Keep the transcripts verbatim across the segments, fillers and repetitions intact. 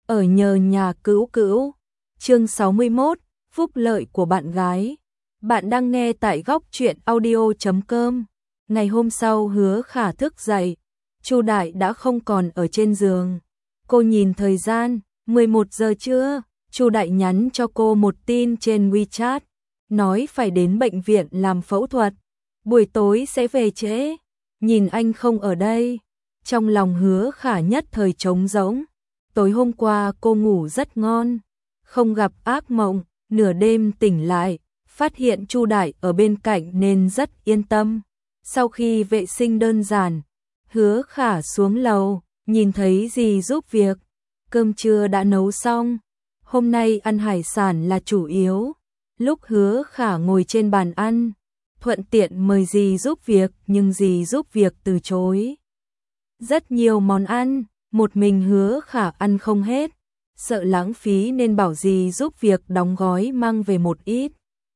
ở nhờ nhà cữu cữu. Chương sáu mươi mốt, phúc lợi của bạn gái. Bạn đang nghe tại góc truyện audio chấm com. Ngày hôm sau Hứa Khả thức dậy, Chu Đại đã không còn ở trên giường. Cô nhìn thời gian, mười một giờ trưa, Chu Đại nhắn cho cô một tin trên WeChat, nói phải đến bệnh viện làm phẫu thuật, buổi tối sẽ về trễ. Nhìn anh không ở đây, trong lòng Hứa Khả nhất thời trống rỗng. Tối hôm qua cô ngủ rất ngon, không gặp ác mộng, nửa đêm tỉnh lại, phát hiện Chu Đại ở bên cạnh nên rất yên tâm. Sau khi vệ sinh đơn giản, Hứa Khả xuống lầu, nhìn thấy dì giúp việc, cơm trưa đã nấu xong. Hôm nay ăn hải sản là chủ yếu. Lúc Hứa Khả ngồi trên bàn ăn, thuận tiện mời dì giúp việc nhưng dì giúp việc từ chối. Rất nhiều món ăn, một mình Hứa Khả ăn không hết, sợ lãng phí nên bảo dì giúp việc đóng gói mang về một ít.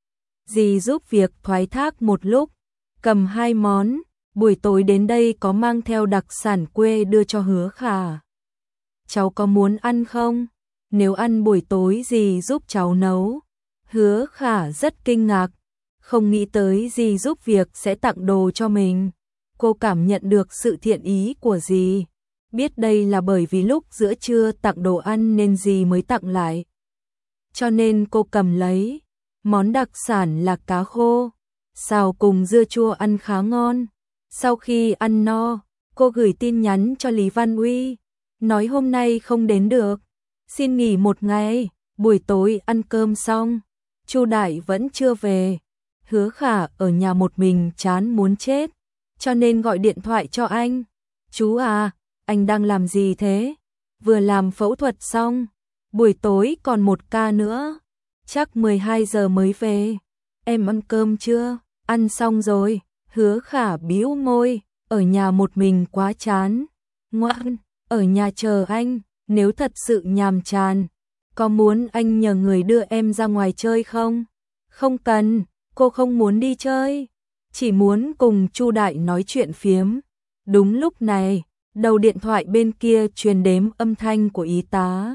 Dì giúp việc thoái thác một lúc, cầm hai món, buổi tối đến đây có mang theo đặc sản quê đưa cho Hứa Khả. Cháu có muốn ăn không? Nếu ăn buổi tối dì giúp cháu nấu. Hứa Khả rất kinh ngạc, không nghĩ tới dì giúp việc sẽ tặng đồ cho mình. Cô cảm nhận được sự thiện ý của dì, biết đây là bởi vì lúc giữa trưa tặng đồ ăn nên dì mới tặng lại. Cho nên cô cầm lấy, món đặc sản là cá khô, xào cùng dưa chua ăn khá ngon. Sau khi ăn no, cô gửi tin nhắn cho Lý Văn Uy, nói hôm nay không đến được, xin nghỉ một ngày. Buổi tối ăn cơm xong, Chu Đại vẫn chưa về. Hứa Khả ở nhà một mình chán muốn chết, cho nên gọi điện thoại cho anh. Chú à, anh đang làm gì thế? Vừa làm phẫu thuật xong, buổi tối còn một ca nữa, chắc mười hai giờ mới về. Em ăn cơm chưa? Ăn xong rồi. Hứa Khả bĩu môi, ở nhà một mình quá chán. Ngoan, ở nhà chờ anh, nếu thật sự nhàm chán, có muốn anh nhờ người đưa em ra ngoài chơi không? Không cần, cô không muốn đi chơi, chỉ muốn cùng Chu Đại nói chuyện phiếm. Đúng lúc này, đầu điện thoại bên kia truyền đến âm thanh của y tá,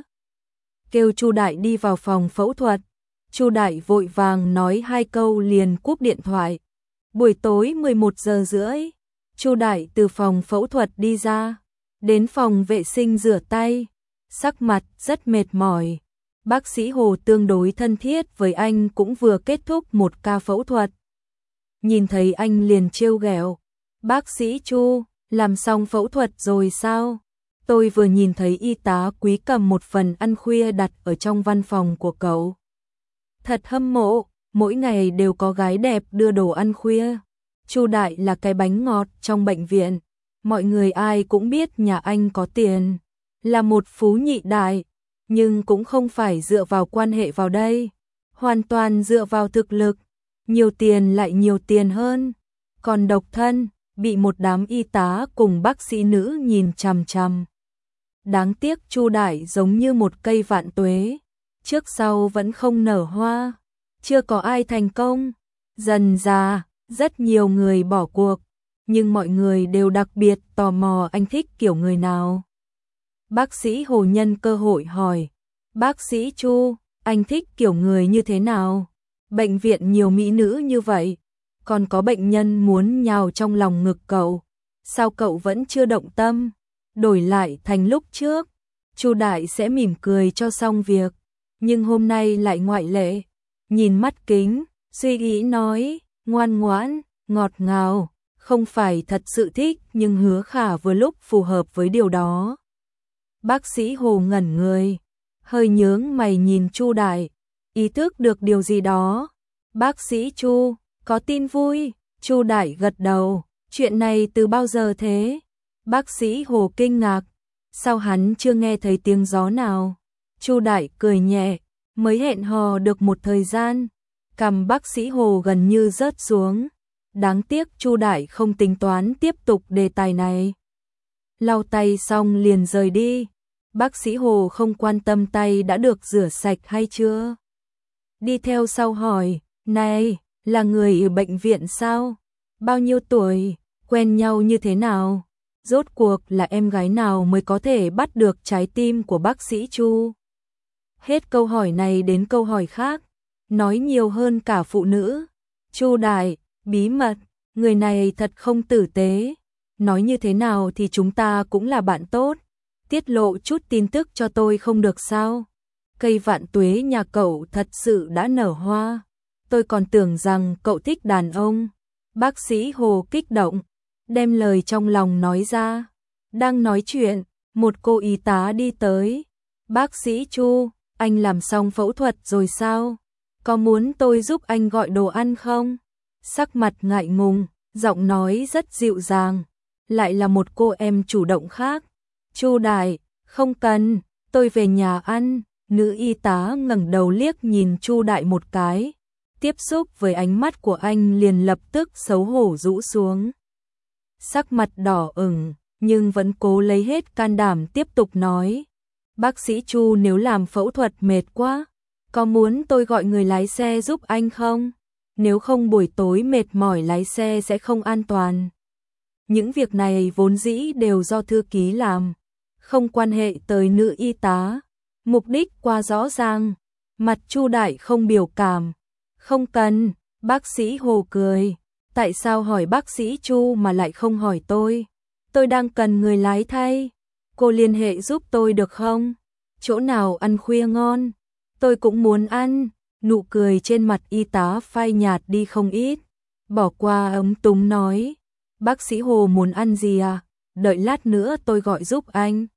kêu Chu Đại đi vào phòng phẫu thuật. Chu Đại vội vàng nói hai câu liền cúp điện thoại. Buổi tối mười một giờ rưỡi, Chu Đại từ phòng phẫu thuật đi ra, đến phòng vệ sinh rửa tay, sắc mặt rất mệt mỏi. Bác sĩ Hồ tương đối thân thiết với anh, cũng vừa kết thúc một ca phẫu thuật. Nhìn thấy anh liền trêu ghẹo, bác sĩ Chu, làm xong phẫu thuật rồi sao? Tôi vừa nhìn thấy y tá Quý cầm một phần ăn khuya đặt ở trong văn phòng của cậu. Thật hâm mộ, mỗi ngày đều có gái đẹp đưa đồ ăn khuya. Chu Đại là cái bánh ngọt trong bệnh viện, mọi người ai cũng biết nhà anh có tiền, là một phú nhị đại, nhưng cũng không phải dựa vào quan hệ vào đây, hoàn toàn dựa vào thực lực, nhiều tiền lại nhiều tiền hơn. Còn độc thân, bị một đám y tá cùng bác sĩ nữ nhìn chằm chằm. Đáng tiếc Chu Đại giống như một cây vạn tuế, trước sau vẫn không nở hoa, chưa có ai thành công. Dần dà, rất nhiều người bỏ cuộc, nhưng mọi người đều đặc biệt tò mò anh thích kiểu người nào. Bác sĩ Hồ nhân cơ hội hỏi, bác sĩ Chu, anh thích kiểu người như thế nào? Bệnh viện nhiều mỹ nữ như vậy, còn có bệnh nhân muốn nhào trong lòng ngực cậu, sao cậu vẫn chưa động tâm? Đổi lại thành lúc trước, Chu Đại sẽ mỉm cười cho xong việc, nhưng hôm nay lại ngoại lệ. Nhìn mắt kính, suy nghĩ nói, ngoan ngoãn, ngọt ngào, không phải thật sự thích nhưng Hứa Khả vừa lúc phù hợp với điều đó. Bác sĩ Hồ ngẩn người, hơi nhướng mày nhìn Chu Đại, ý thức được điều gì đó. Bác sĩ Chu, có tin vui? Chu Đại gật đầu, chuyện này từ bao giờ thế? Bác sĩ Hồ kinh ngạc, sao hắn chưa nghe thấy tiếng gió nào? Chu Đại cười nhẹ, mới hẹn hò được một thời gian. Cằm bác sĩ Hồ gần như rớt xuống, đáng tiếc Chu Đại không tính toán tiếp tục đề tài này. Lau tay xong liền rời đi. Bác sĩ Hồ không quan tâm tay đã được rửa sạch hay chưa. Đi theo sau hỏi, này, là người ở bệnh viện sao? Bao nhiêu tuổi, quen nhau như thế nào? Rốt cuộc là em gái nào mới có thể bắt được trái tim của bác sĩ Chu? Hết câu hỏi này đến câu hỏi khác, nói nhiều hơn cả phụ nữ. Chu Đại, bí mật, người này thật không tử tế. Nói như thế nào thì chúng ta cũng là bạn tốt. Tiết lộ chút tin tức cho tôi không được sao? Cây vạn tuế nhà cậu thật sự đã nở hoa. Tôi còn tưởng rằng cậu thích đàn ông. Bác sĩ Hồ kích động, đem lời trong lòng nói ra. Đang nói chuyện, một cô y tá đi tới. Bác sĩ Chu, anh làm xong phẫu thuật rồi sao? Có muốn tôi giúp anh gọi đồ ăn không? Sắc mặt ngại ngùng, giọng nói rất dịu dàng. Lại là một cô em chủ động khác. Chu Đại, không cần, tôi về nhà ăn. Nữ y tá ngẩng đầu liếc nhìn Chu Đại một cái. Tiếp xúc với ánh mắt của anh liền lập tức xấu hổ rũ xuống. Sắc mặt đỏ ửng, nhưng vẫn cố lấy hết can đảm tiếp tục nói. Bác sĩ Chu, nếu làm phẫu thuật mệt quá, có muốn tôi gọi người lái xe giúp anh không? Nếu không buổi tối mệt mỏi lái xe sẽ không an toàn. Những việc này vốn dĩ đều do thư ký làm, không quan hệ tới nữ y tá. Mục đích quá rõ ràng. Mặt Chu Đại không biểu cảm. Không cần, bác sĩ Hồ cười. Tại sao hỏi bác sĩ Chu mà lại không hỏi tôi? Tôi đang cần người lái thay. Cô liên hệ giúp tôi được không? Chỗ nào ăn khuya ngon? Tôi cũng muốn ăn. Nụ cười trên mặt y tá phai nhạt đi không ít. Bỏ qua ấm túng nói. Bác sĩ Hồ muốn ăn gì à? Đợi lát nữa tôi gọi giúp anh.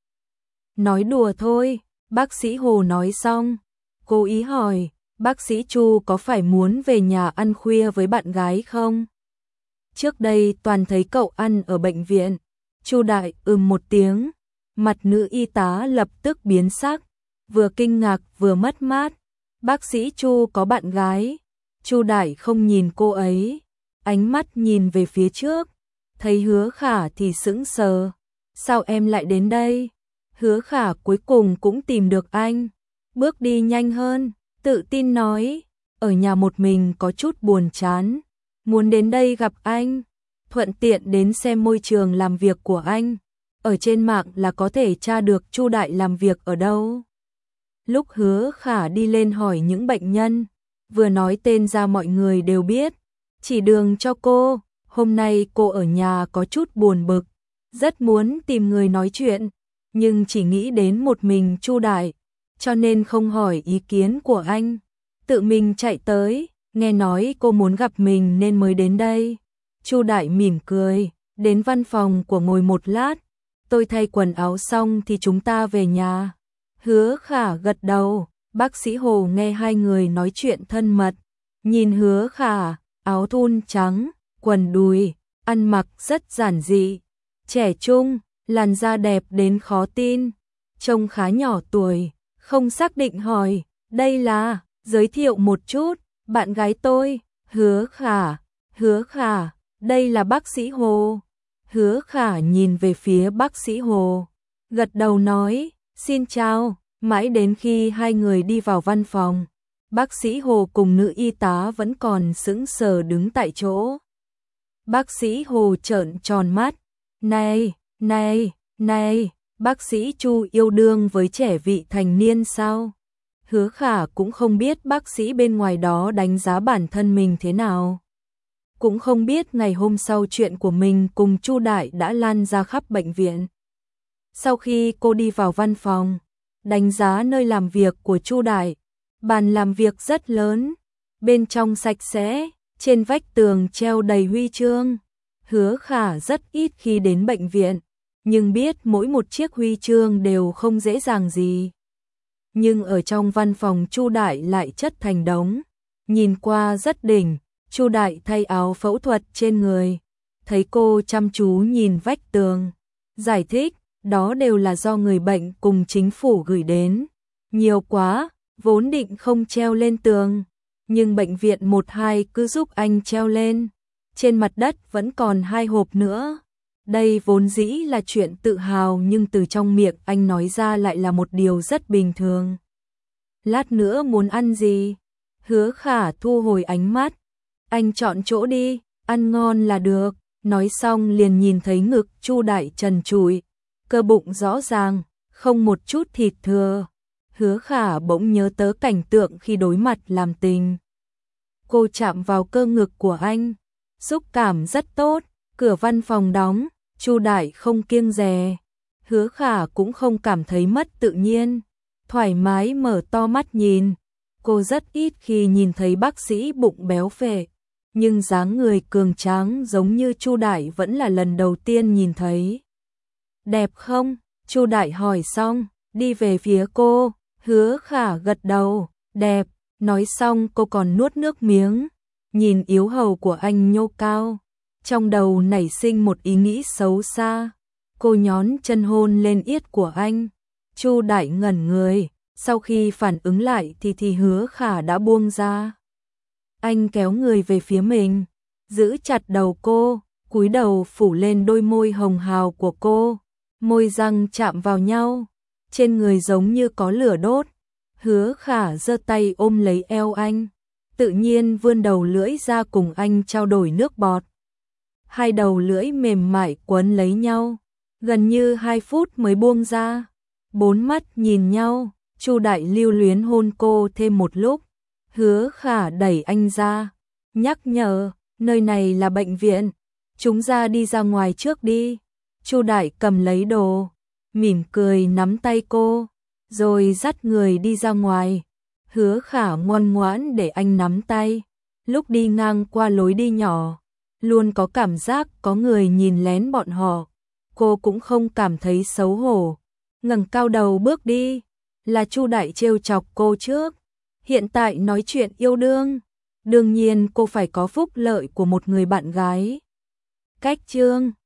Nói đùa thôi. Bác sĩ Hồ nói xong. Cố ý hỏi. Bác sĩ Chu có phải muốn về nhà ăn khuya với bạn gái không? Trước đây toàn thấy cậu ăn ở bệnh viện. Chu Đại ừm một tiếng. Mặt nữ y tá lập tức biến sắc. Vừa kinh ngạc vừa mất mát. Bác sĩ Chu có bạn gái. Chu Đại không nhìn cô ấy. Ánh mắt nhìn về phía trước. Thấy Hứa Khả thì sững sờ. Sao em lại đến đây? Hứa Khả cuối cùng cũng tìm được anh. Bước đi nhanh hơn, tự tin nói. Ở nhà một mình có chút buồn chán. Muốn đến đây gặp anh. Thuận tiện đến xem môi trường làm việc của anh. Ở trên mạng là có thể tra được Chu Đại làm việc ở đâu. Lúc Hứa Khả đi lên hỏi những bệnh nhân, vừa nói tên ra mọi người đều biết. Chỉ đường cho cô. Hôm nay cô ở nhà có chút buồn bực. Rất muốn tìm người nói chuyện. Nhưng chỉ nghĩ đến một mình Chu Đại, cho nên không hỏi ý kiến của anh. Tự mình chạy tới, nghe nói cô muốn gặp mình nên mới đến đây. Chu Đại mỉm cười, đến văn phòng của ngồi một lát. Tôi thay quần áo xong thì chúng ta về nhà. Hứa Khả gật đầu, bác sĩ Hồ nghe hai người nói chuyện thân mật. Nhìn Hứa Khả, áo thun trắng, quần đùi, ăn mặc rất giản dị, trẻ trung. Làn da đẹp đến khó tin, trông khá nhỏ tuổi, không xác định hỏi, đây là, giới thiệu một chút, bạn gái tôi, Hứa Khả, Hứa Khả, đây là bác sĩ Hồ. Hứa Khả nhìn về phía bác sĩ Hồ, gật đầu nói, xin chào, mãi đến khi hai người đi vào văn phòng, bác sĩ Hồ cùng nữ y tá vẫn còn sững sờ đứng tại chỗ. Bác sĩ Hồ trợn tròn mắt, này, này, này, bác sĩ Chu yêu đương với trẻ vị thành niên sao? Hứa Khả cũng không biết bác sĩ bên ngoài đó đánh giá bản thân mình thế nào. Cũng không biết ngày hôm sau chuyện của mình cùng Chu Đại đã lan ra khắp bệnh viện. Sau khi cô đi vào văn phòng, đánh giá nơi làm việc của Chu Đại, bàn làm việc rất lớn, bên trong sạch sẽ, trên vách tường treo đầy huy chương. Hứa Khả rất ít khi đến bệnh viện, nhưng biết mỗi một chiếc huy chương đều không dễ dàng gì. Nhưng ở trong văn phòng Chu Đại lại chất thành đống, nhìn qua rất đỉnh. Chu Đại thay áo phẫu thuật trên người, thấy cô chăm chú nhìn vách tường, giải thích, đó đều là do người bệnh cùng chính phủ gửi đến. Nhiều quá, vốn định không treo lên tường, nhưng bệnh viện một hai cứ giúp anh treo lên. Trên mặt đất vẫn còn hai hộp nữa. Đây vốn dĩ là chuyện tự hào nhưng từ trong miệng anh nói ra lại là một điều rất bình thường. Lát nữa muốn ăn gì? Hứa Khả thu hồi ánh mắt. Anh chọn chỗ đi, ăn ngon là được. nói xong liền nhìn thấy ngực Chu Đại trần trụi, cơ bụng rõ ràng, không một chút thịt thừa. Hứa Khả bỗng nhớ tới cảnh tượng khi đối mặt làm tình. Cô chạm vào cơ ngực của anh, xúc cảm rất tốt, cửa văn phòng đóng, Chu Đại không kiêng dè. Hứa Khả cũng không cảm thấy mất tự nhiên, thoải mái mở to mắt nhìn. Cô rất ít khi nhìn thấy bác sĩ bụng béo phệ, nhưng dáng người cường tráng giống như Chu Đại vẫn là lần đầu tiên nhìn thấy. Đẹp không? Chu Đại hỏi xong, đi về phía cô. Hứa Khả gật đầu, đẹp. Nói xong cô còn nuốt nước miếng, nhìn yếu hầu của anh nhô cao, trong đầu nảy sinh một ý nghĩ xấu xa. Cô nhón chân hôn lên yết của anh. Chu Đại ngẩn người, sau khi phản ứng lại thì thì Hứa Khả đã buông ra. Anh kéo người về phía mình, giữ chặt đầu cô, cúi đầu phủ lên đôi môi hồng hào của cô, môi răng chạm vào nhau, trên người giống như có lửa đốt. Hứa Khả giơ tay ôm lấy eo anh, tự nhiên vươn đầu lưỡi ra cùng anh trao đổi nước bọt. Hai đầu lưỡi mềm mại quấn lấy nhau, gần như hai phút mới buông ra. Bốn mắt nhìn nhau, Chu Đại lưu luyến hôn cô thêm một lúc. Hứa Khả đẩy anh ra, nhắc nhở, nơi này là bệnh viện, chúng ta đi ra ngoài trước đi. Chu Đại cầm lấy đồ, mỉm cười nắm tay cô, rồi dắt người đi ra ngoài. Hứa Khả ngoan ngoãn để anh nắm tay. Lúc đi ngang qua lối đi nhỏ, luôn có cảm giác có người nhìn lén bọn họ. Cô cũng không cảm thấy xấu hổ, ngẩng cao đầu bước đi. Là Chu Đại trêu chọc cô trước, hiện tại nói chuyện yêu đương, đương nhiên cô phải có phúc lợi của một người bạn gái. Cách chương